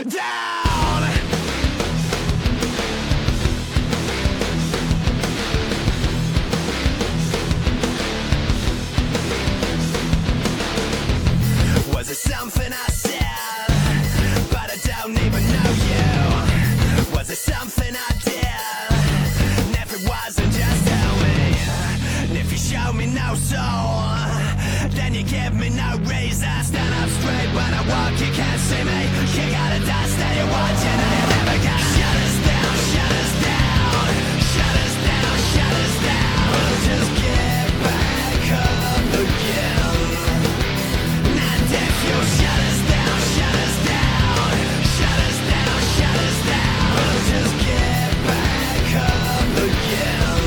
down. Was it something I said, but I don't even know you? Was it something I did, and if it wasn't, just tell me. And if you show me no soul, then you give me no reason. Stand up straight when I walk, you can't see me. You gotta die, stay watching, I never got. Shut us down, shut us down, shut us down, shut us down. We'll just get back up again. And if you shut us down, shut us down, shut us down, shut us down, we'll just get back up again.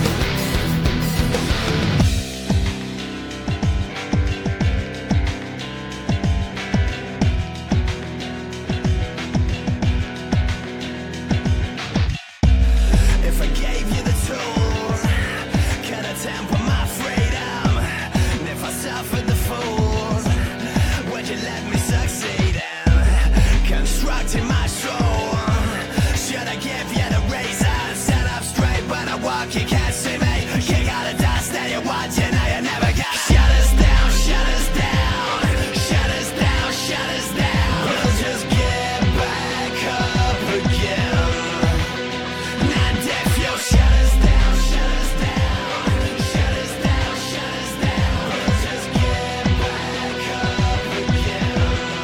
If I gave you the tools, could I temper my freedom? And if I suffered the fools, would you let me succeed in constructing my soul? Should I give you the reason? Stand up straight when I walk, you can't see me. You gotta die, stay watching, now you never got. Shut us down, shut us down, shut us down, shut us down. We'll just get back up again. And if you shut us down, shut us down, shut us down, shut us down, we'll just get back up again.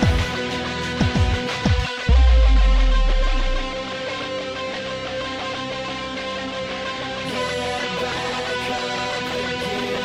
Get back up again.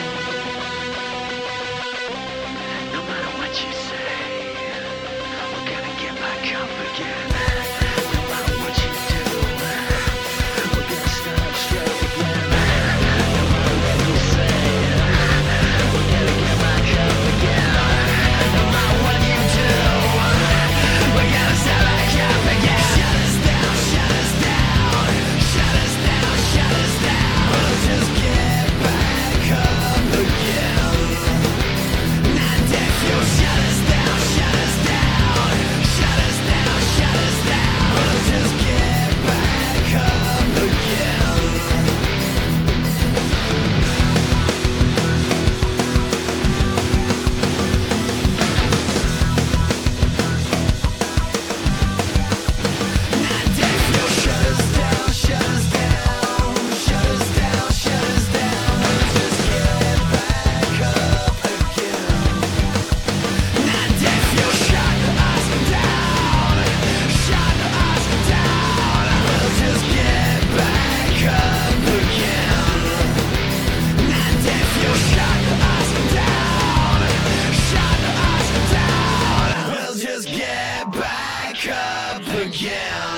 No matter what you say, we're gonna get back up again. No matter what you do, we're gonna stand up straight again. No matter what you say, we're gonna get back up again. No matter what you do, we're gonna stand back up again. Shut us down, shut us down, shut us down, shut us down. We'll just get back up again. And if you shut us down, shut us down, shut us down, shut us down, we'll just get back up again. And if you shut us down, shut us down, shut us down, shut us down, we'll just get back up again. And if you shut us down, shut us down, we'll just get back up again. And if you shut us down, shut us down, we'll just get back up again.